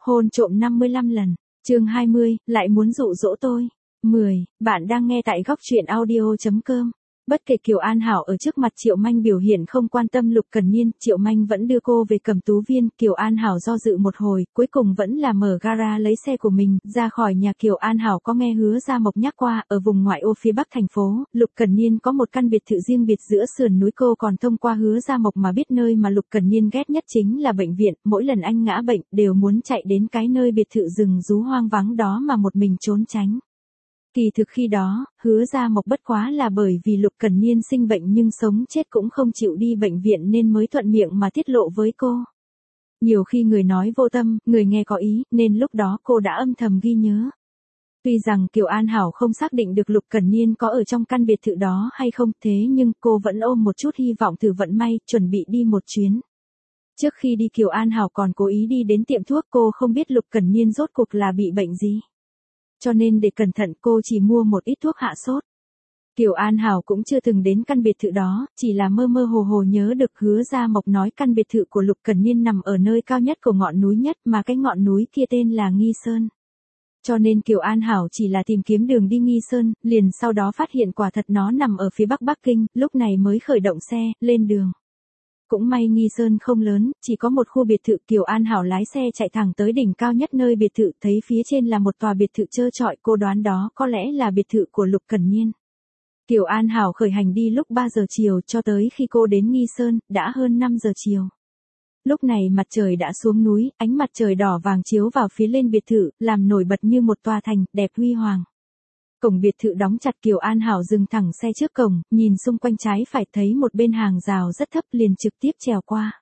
Hôn trộm 55 lần. Chương 20, lại muốn dụ dỗ tôi. 10. Bạn đang nghe tại góc truyện audio.com. Bất kể Kiều An Hảo ở trước mặt Triệu Manh biểu hiện không quan tâm Lục Cẩn Niên, Triệu Manh vẫn đưa cô về Cẩm Tú Viên. Kiều An Hảo do dự một hồi, cuối cùng vẫn là mở gara lấy xe của mình ra khỏi nhà. Kiều An Hảo có nghe Hứa Gia Mộc nhắc qua, ở vùng ngoại ô phía bắc thành phố, Lục Cẩn Niên có một căn biệt thự riêng biệt giữa sườn núi. Cô còn thông qua Hứa Gia Mộc mà biết nơi mà Lục Cẩn Niên ghét nhất chính là bệnh viện. Mỗi lần anh ngã bệnh, đều muốn chạy đến cái nơi biệt thự rừng rú hoang vắng đó mà một mình trốn tránh. Kỳ thực khi đó, Hứa Gia Mộc bất quá là bởi vì Lục Cẩn Niên sinh bệnh nhưng sống chết cũng không chịu đi bệnh viện nên mới thuận miệng mà tiết lộ với cô. Nhiều khi người nói vô tâm, người nghe có ý, nên lúc đó cô đã âm thầm ghi nhớ. Tuy rằng Kiều An Hảo không xác định được Lục Cẩn Niên có ở trong căn biệt thự đó hay không, thế nhưng cô vẫn ôm một chút hy vọng thử vận may, chuẩn bị đi một chuyến. Trước khi đi Kiều An Hảo còn cố ý đi đến tiệm thuốc. Cô không biết Lục Cẩn Niên rốt cuộc là bị bệnh gì, cho nên để cẩn thận cô chỉ mua một ít thuốc hạ sốt. Kiều An Hảo cũng chưa từng đến căn biệt thự đó, chỉ là mơ mơ hồ hồ nhớ được Hứa Gia Mộc nói căn biệt thự của Lục Cẩn Niên nằm ở nơi cao nhất của ngọn núi nhất, mà cái ngọn núi kia tên là Nghi Sơn. Cho nên Kiều An Hảo chỉ là tìm kiếm đường đi Nghi Sơn, liền sau đó phát hiện quả thật nó nằm ở phía bắc Bắc Kinh, lúc này mới khởi động xe, lên đường. Cũng may Nghi Sơn không lớn, chỉ có một khu biệt thự. Kiều An Hảo lái xe chạy thẳng tới đỉnh cao nhất nơi biệt thự, thấy phía trên là một tòa biệt thự trơ trọi, cô đoán đó có lẽ là biệt thự của Lục Cẩn Niên. Kiều An Hảo khởi hành đi lúc 3 giờ chiều, cho tới khi cô đến Nghi Sơn, đã hơn 5 giờ chiều. Lúc này mặt trời đã xuống núi, ánh mặt trời đỏ vàng chiếu vào phía lên biệt thự, làm nổi bật như một tòa thành, đẹp huy hoàng. Cổng biệt thự đóng chặt. Kiều An Hảo dừng thẳng xe trước cổng, nhìn xung quanh trái phải thấy một bên hàng rào rất thấp, liền trực tiếp trèo qua.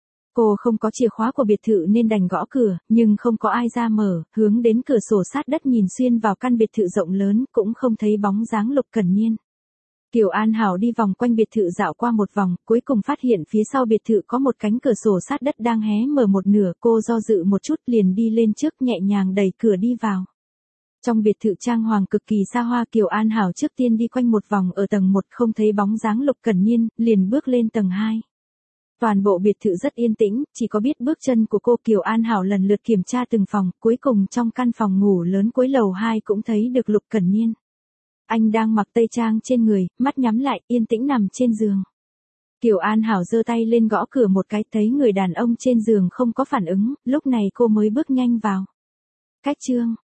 Cô không có chìa khóa của biệt thự nên đành gõ cửa, nhưng không có ai ra mở, hướng đến cửa sổ sát đất nhìn xuyên vào căn biệt thự rộng lớn, cũng không thấy bóng dáng Lục Cẩn Niên. Kiều An Hảo đi vòng quanh biệt thự dạo qua một vòng, cuối cùng phát hiện phía sau biệt thự có một cánh cửa sổ sát đất đang hé mở một nửa. Cô do dự một chút liền đi lên trước, nhẹ nhàng đẩy cửa đi vào. Trong biệt thự trang hoàng cực kỳ xa hoa. Kiều An Hảo trước tiên đi quanh một vòng ở tầng 1, không thấy bóng dáng Lục Cẩn Niên, liền bước lên tầng 2. Toàn bộ biệt thự rất yên tĩnh, chỉ có biết bước chân của cô. Kiều An Hảo lần lượt kiểm tra từng phòng, cuối cùng trong căn phòng ngủ lớn cuối lầu 2 cũng thấy được Lục Cẩn Niên. Anh đang mặc tây trang trên người, mắt nhắm lại, yên tĩnh nằm trên giường. Kiều An Hảo giơ tay lên gõ cửa một cái, thấy người đàn ông trên giường không có phản ứng, lúc này cô mới bước nhanh vào. Cách chương